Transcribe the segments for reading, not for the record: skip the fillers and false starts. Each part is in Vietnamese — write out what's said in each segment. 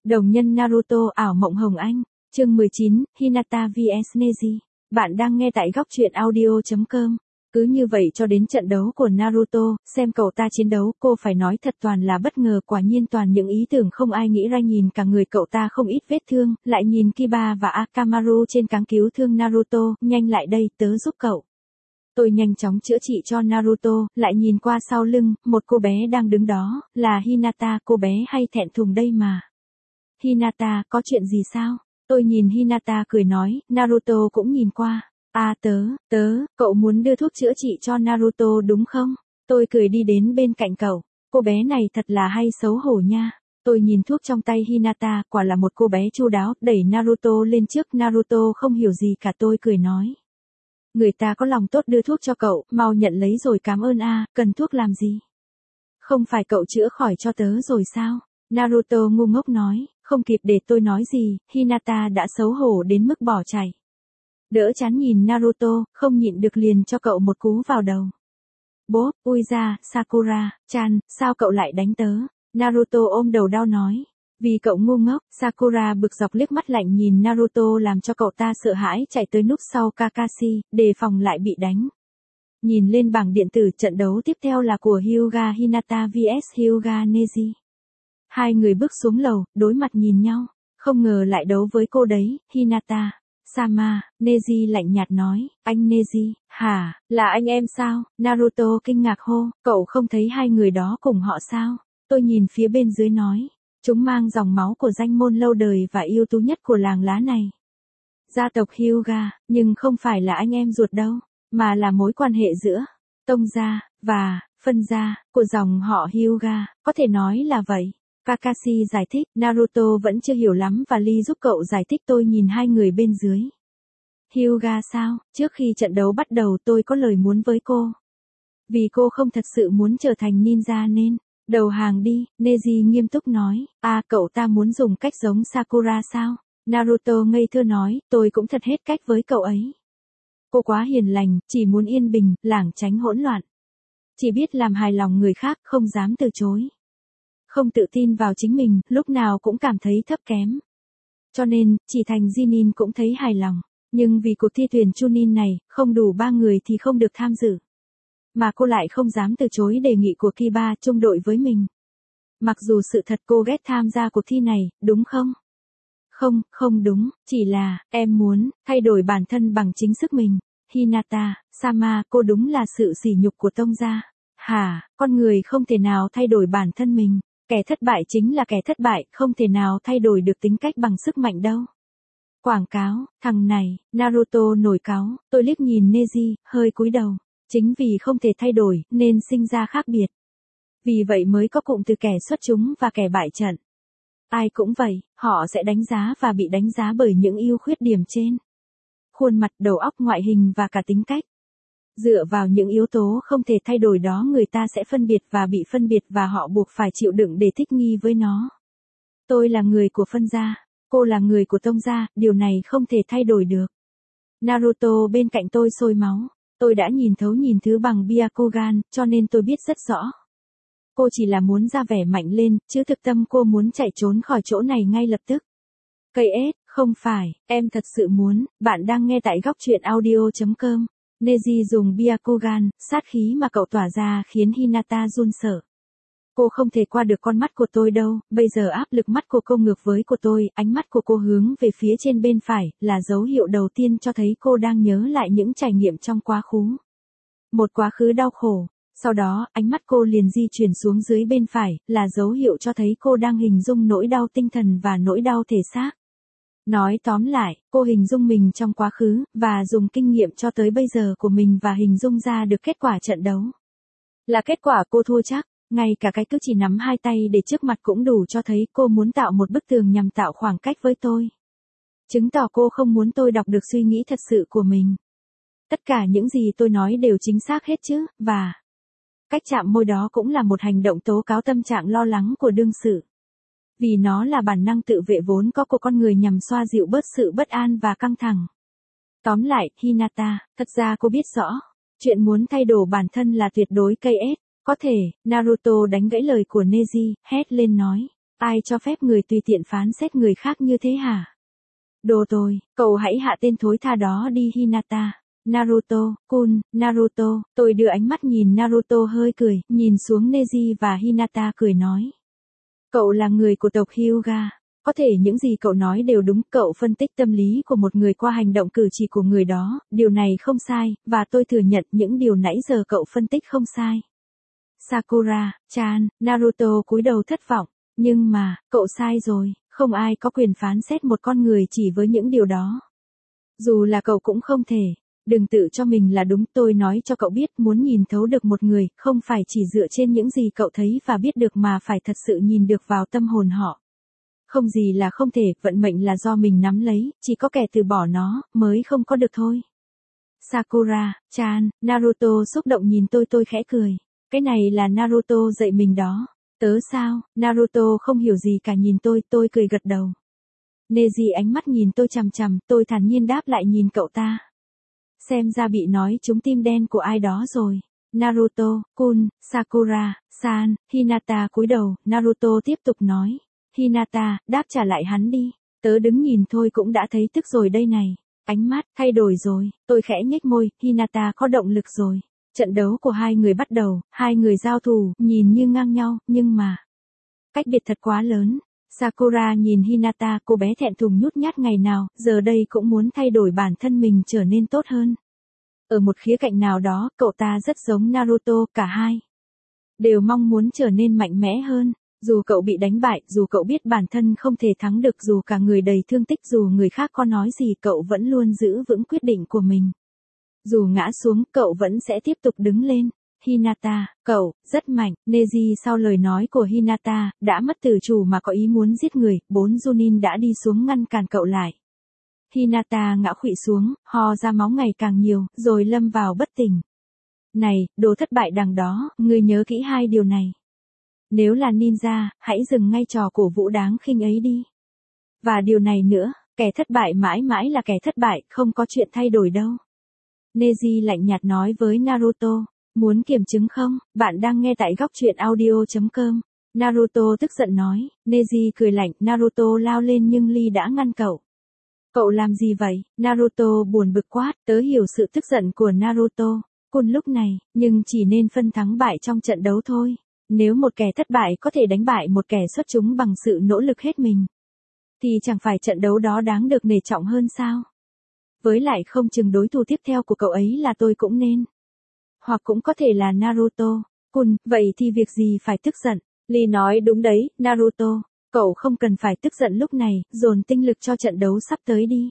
Đồng nhân Naruto ảo mộng hồng anh, chương 19, Hinata vs Neji. Bạn đang nghe tại góc truyện audio.com. Cứ như vậy cho đến trận đấu của Naruto, xem cậu ta chiến đấu, cô phải nói thật toàn là bất ngờ, quả nhiên toàn những ý tưởng không ai nghĩ ra, nhìn cả người cậu ta không ít vết thương, lại nhìn Kiba và Akamaru trên cáng cứu thương Naruto, nhanh lại đây, tớ giúp cậu. Tôi nhanh chóng chữa trị cho Naruto, lại nhìn qua sau lưng, một cô bé đang đứng đó, là Hinata, cô bé hay thẹn thùng đây mà. Hinata, có chuyện gì sao? Tôi nhìn Hinata cười nói, Naruto cũng nhìn qua. À cậu muốn đưa thuốc chữa trị cho Naruto đúng không? Tôi cười đi đến bên cạnh cậu. Cô bé này thật là hay xấu hổ nha. Tôi nhìn thuốc trong tay Hinata, quả là một cô bé chu đáo, đẩy Naruto lên trước. Naruto không hiểu gì cả, tôi cười nói. Người ta có lòng tốt đưa thuốc cho cậu, mau nhận lấy rồi cảm ơn a, cần thuốc làm gì? Không phải cậu chữa khỏi cho tớ rồi sao? Naruto ngu ngốc nói, không kịp để tôi nói gì, Hinata đã xấu hổ đến mức bỏ chạy. Đỡ chán nhìn Naruto, không nhịn được liền cho cậu một cú vào đầu. Bố, ui ra, Sakura-chan, sao cậu lại đánh tớ? Naruto ôm đầu đau nói. Vì cậu ngu ngốc, Sakura bực dọc liếc mắt lạnh nhìn Naruto làm cho cậu ta sợ hãi chạy tới núp sau Kakashi, đề phòng lại bị đánh. Nhìn lên bảng điện tử, trận đấu tiếp theo là của Hyuga Hinata vs Hyuga Neji. Hai người bước xuống lầu, đối mặt nhìn nhau, không ngờ lại đấu với cô đấy, Hinata. Sama, Neji lạnh nhạt nói, anh Neji, hả, là anh em sao? Naruto kinh ngạc hô, cậu không thấy hai người đó cùng họ sao? Tôi nhìn phía bên dưới nói, chúng mang dòng máu của danh môn lâu đời và ưu tú nhất của làng lá này. Gia tộc Hyuga, nhưng không phải là anh em ruột đâu, mà là mối quan hệ giữa tông gia và phân gia của dòng họ Hyuga, có thể nói là vậy. Kakashi giải thích, Naruto vẫn chưa hiểu lắm và Lee giúp cậu giải thích. Tôi nhìn hai người bên dưới. Hyuga sao, trước khi trận đấu bắt đầu tôi có lời muốn với cô. Vì cô không thật sự muốn trở thành ninja nên, đầu hàng đi, Neji nghiêm túc nói, cậu ta muốn dùng cách giống Sakura sao? Naruto ngây thơ nói, tôi cũng thật hết cách với cậu ấy. Cô quá hiền lành, chỉ muốn yên bình, lảng tránh hỗn loạn. Chỉ biết làm hài lòng người khác, không dám từ chối. Không tự tin vào chính mình, lúc nào cũng cảm thấy thấp kém. Cho nên, chỉ thành Jinin cũng thấy hài lòng. Nhưng vì cuộc thi tuyển Chunin này, không đủ 3 người thì không được tham dự. Mà cô lại không dám từ chối đề nghị của Kiba chung đội với mình. Mặc dù sự thật cô ghét tham gia cuộc thi này, đúng không? Không đúng, chỉ là, em muốn, thay đổi bản thân bằng chính sức mình. Hinata, Sama, cô đúng là sự sỉ nhục của tông gia. Hả, con người không thể nào thay đổi bản thân mình. Kẻ thất bại chính là kẻ thất bại, không thể nào thay đổi được tính cách bằng sức mạnh đâu. Quảng cáo, thằng này, Naruto nổi cáu, tôi liếc nhìn Neji, hơi cúi đầu. Chính vì không thể thay đổi, nên sinh ra khác biệt. Vì vậy mới có cụm từ kẻ xuất chúng và kẻ bại trận. Ai cũng vậy, họ sẽ đánh giá và bị đánh giá bởi những ưu khuyết điểm trên. Khuôn mặt, đầu óc, ngoại hình và cả tính cách. Dựa vào những yếu tố không thể thay đổi đó, người ta sẽ phân biệt và bị phân biệt và họ buộc phải chịu đựng để thích nghi với nó. Tôi là người của phân gia, cô là người của tông gia, điều này không thể thay đổi được. Naruto bên cạnh tôi sôi máu, tôi đã nhìn thấu nhìn thứ bằng Byakugan, cho nên tôi biết rất rõ. Cô chỉ là muốn ra vẻ mạnh lên, chứ thực tâm cô muốn chạy trốn khỏi chỗ này ngay lập tức. Cây ết, không phải, em thật sự muốn, bạn đang nghe tại góc truyện audio.com. Neji dùng Byakugan, sát khí mà cậu tỏa ra khiến Hinata run sợ. Cô không thể qua được con mắt của tôi đâu, bây giờ áp lực mắt của cô ngược với của tôi, ánh mắt của cô hướng về phía trên bên phải, là dấu hiệu đầu tiên cho thấy cô đang nhớ lại những trải nghiệm trong quá khứ. Một quá khứ đau khổ. Sau đó, ánh mắt cô liền di chuyển xuống dưới bên phải, là dấu hiệu cho thấy cô đang hình dung nỗi đau tinh thần và nỗi đau thể xác. Nói tóm lại, cô hình dung mình trong quá khứ, và dùng kinh nghiệm cho tới bây giờ của mình và hình dung ra được kết quả trận đấu. Là kết quả cô thua chắc, ngay cả cái cứ chỉ nắm hai tay để trước mặt cũng đủ cho thấy cô muốn tạo một bức tường nhằm tạo khoảng cách với tôi. Chứng tỏ cô không muốn tôi đọc được suy nghĩ thật sự của mình. Tất cả những gì tôi nói đều chính xác hết chứ, và cách chạm môi đó cũng là một hành động tố cáo tâm trạng lo lắng của đương sự. Vì nó là bản năng tự vệ vốn có của con người nhằm xoa dịu bớt sự bất an và căng thẳng. Tóm lại, Hinata, thật ra cô biết rõ, chuyện muốn thay đổi bản thân là tuyệt đối KS. Có thể, Naruto đánh gãy lời của Neji, hét lên nói. Ai cho phép người tùy tiện phán xét người khác như thế hả? Đồ tồi, cậu hãy hạ tên thối tha đó đi Hinata. Naruto-kun, Naruto, tôi đưa ánh mắt nhìn Naruto hơi cười, nhìn xuống Neji và Hinata cười nói. Cậu là người của tộc Hyuga. Có thể những gì cậu nói đều đúng, cậu phân tích tâm lý của một người qua hành động cử chỉ của người đó, điều này không sai, và tôi thừa nhận những điều nãy giờ cậu phân tích không sai. Sakura-chan, Naruto cúi đầu thất vọng, nhưng mà, cậu sai rồi, không ai có quyền phán xét một con người chỉ với những điều đó. Dù là cậu cũng không thể. Đừng tự cho mình là đúng, tôi nói cho cậu biết, muốn nhìn thấu được một người, không phải chỉ dựa trên những gì cậu thấy và biết được mà phải thật sự nhìn được vào tâm hồn họ. Không gì là không thể, vận mệnh là do mình nắm lấy, chỉ có kẻ từ bỏ nó, mới không có được thôi. Sakura-chan, Naruto xúc động nhìn tôi khẽ cười. Cái này là Naruto dạy mình đó. Tớ sao? Naruto không hiểu gì cả nhìn tôi cười gật đầu. Neji ánh mắt nhìn tôi chằm chằm, tôi thản nhiên đáp lại nhìn cậu ta. Xem ra bị nói trúng tim đen của ai đó rồi. Naruto-kun, Sakura-san, Hinata cúi đầu, Naruto tiếp tục nói. Hinata, đáp trả lại hắn đi. Tớ đứng nhìn thôi cũng đã thấy tức rồi đây này. Ánh mắt, thay đổi rồi, tôi khẽ nhếch môi, Hinata có động lực rồi. Trận đấu của hai người bắt đầu, hai người giao thủ, nhìn như ngang nhau, nhưng mà cách biệt thật quá lớn. Sakura nhìn Hinata, cô bé thẹn thùng nhút nhát ngày nào, giờ đây cũng muốn thay đổi bản thân mình trở nên tốt hơn. Ở một khía cạnh nào đó, cậu ta rất giống Naruto, cả hai đều mong muốn trở nên mạnh mẽ hơn. Dù cậu bị đánh bại, dù cậu biết bản thân không thể thắng được, dù cả người đầy thương tích, dù người khác có nói gì, cậu vẫn luôn giữ vững quyết định của mình. Dù ngã xuống, cậu vẫn sẽ tiếp tục đứng lên. Hinata, cậu, rất mạnh. Neji sau lời nói của Hinata, đã mất tự chủ mà có ý muốn giết người, 4 Chunin đã đi xuống ngăn cản cậu lại. Hinata ngã khuỵu xuống, ho ra máu ngày càng nhiều, rồi lâm vào bất tỉnh. Này, đồ thất bại đằng đó, ngươi nhớ kỹ hai điều này. Nếu là ninja, hãy dừng ngay trò cổ vũ đáng khinh ấy đi. Và điều này nữa, kẻ thất bại mãi mãi là kẻ thất bại, không có chuyện thay đổi đâu. Neji lạnh nhạt nói với Naruto. Muốn kiểm chứng không? Bạn đang nghe tại góc truyện audio.com. Naruto tức giận nói. Neji cười lạnh, Naruto lao lên nhưng Lee đã ngăn cậu. Cậu làm gì vậy? Naruto buồn bực quát, tớ hiểu sự tức giận của Naruto. Kun lúc này, nhưng chỉ nên phân thắng bại trong trận đấu thôi. Nếu một kẻ thất bại có thể đánh bại một kẻ xuất chúng bằng sự nỗ lực hết mình, thì chẳng phải trận đấu đó đáng được nể trọng hơn sao? Với lại không chừng đối thủ tiếp theo của cậu ấy là tôi cũng nên. Hoặc cũng có thể là Naruto. Kun, vậy thì việc gì phải tức giận? Lee nói đúng đấy, Naruto. Cậu không cần phải tức giận lúc này, dồn tinh lực cho trận đấu sắp tới đi.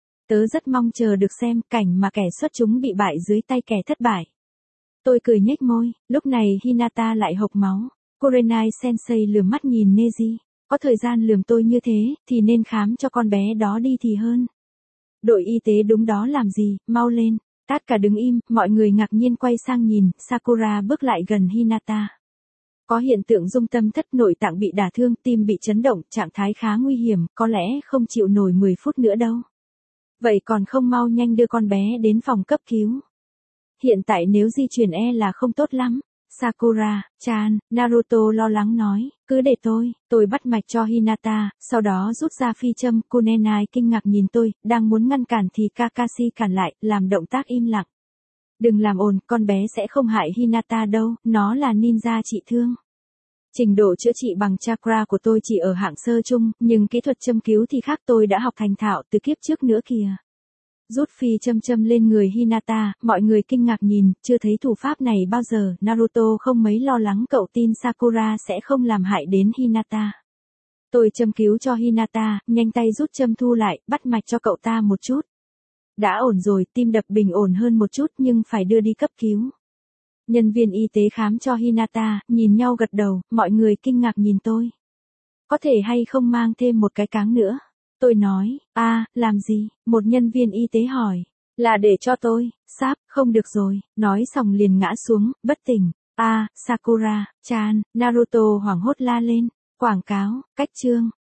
Tớ rất mong chờ được xem cảnh mà kẻ xuất chúng bị bại dưới tay kẻ thất bại. Tôi cười nhếch môi, lúc này Hinata lại hộc máu. Kurenai Sensei lườm mắt nhìn Neji. Có thời gian lườm tôi như thế, thì nên khám cho con bé đó đi thì hơn. Đội y tế đúng đó làm gì, mau lên. Tất cả đứng im, mọi người ngạc nhiên quay sang nhìn, Sakura bước lại gần Hinata. Có hiện tượng rung tâm thất, nội tạng bị đả thương, tim bị chấn động, trạng thái khá nguy hiểm, có lẽ không chịu nổi 10 phút nữa đâu. Vậy còn không mau nhanh đưa con bé đến phòng cấp cứu. Hiện tại nếu di chuyển là không tốt lắm. Sakura-chan, Naruto lo lắng nói, cứ để tôi bắt mạch cho Hinata, sau đó rút ra phi châm. Kurenai kinh ngạc nhìn tôi, đang muốn ngăn cản thì Kakashi cản lại, làm động tác im lặng. Đừng làm ồn, con bé sẽ không hại Hinata đâu, nó là ninja trị thương. Trình độ chữa trị bằng chakra của tôi chỉ ở hạng sơ trung, nhưng kỹ thuật châm cứu thì khác, tôi đã học thành thạo từ kiếp trước nữa kìa. Rút phi châm lên người Hinata, mọi người kinh ngạc nhìn, chưa thấy thủ pháp này bao giờ. Naruto không mấy lo lắng, cậu tin Sakura sẽ không làm hại đến Hinata. Tôi châm cứu cho Hinata, nhanh tay rút châm thu lại, bắt mạch cho cậu ta một chút. Đã ổn rồi, tim đập bình ổn hơn một chút nhưng phải đưa đi cấp cứu. Nhân viên y tế khám cho Hinata, nhìn nhau gật đầu, mọi người kinh ngạc nhìn tôi. Có thể hay không mang thêm một cái cáng nữa? Tôi nói, làm gì? Một nhân viên y tế hỏi. Là để cho tôi, sáp, không được rồi, nói xong liền ngã xuống, bất tỉnh. Sakura-chan, Naruto hoảng hốt la lên. Quảng cáo, cách chương.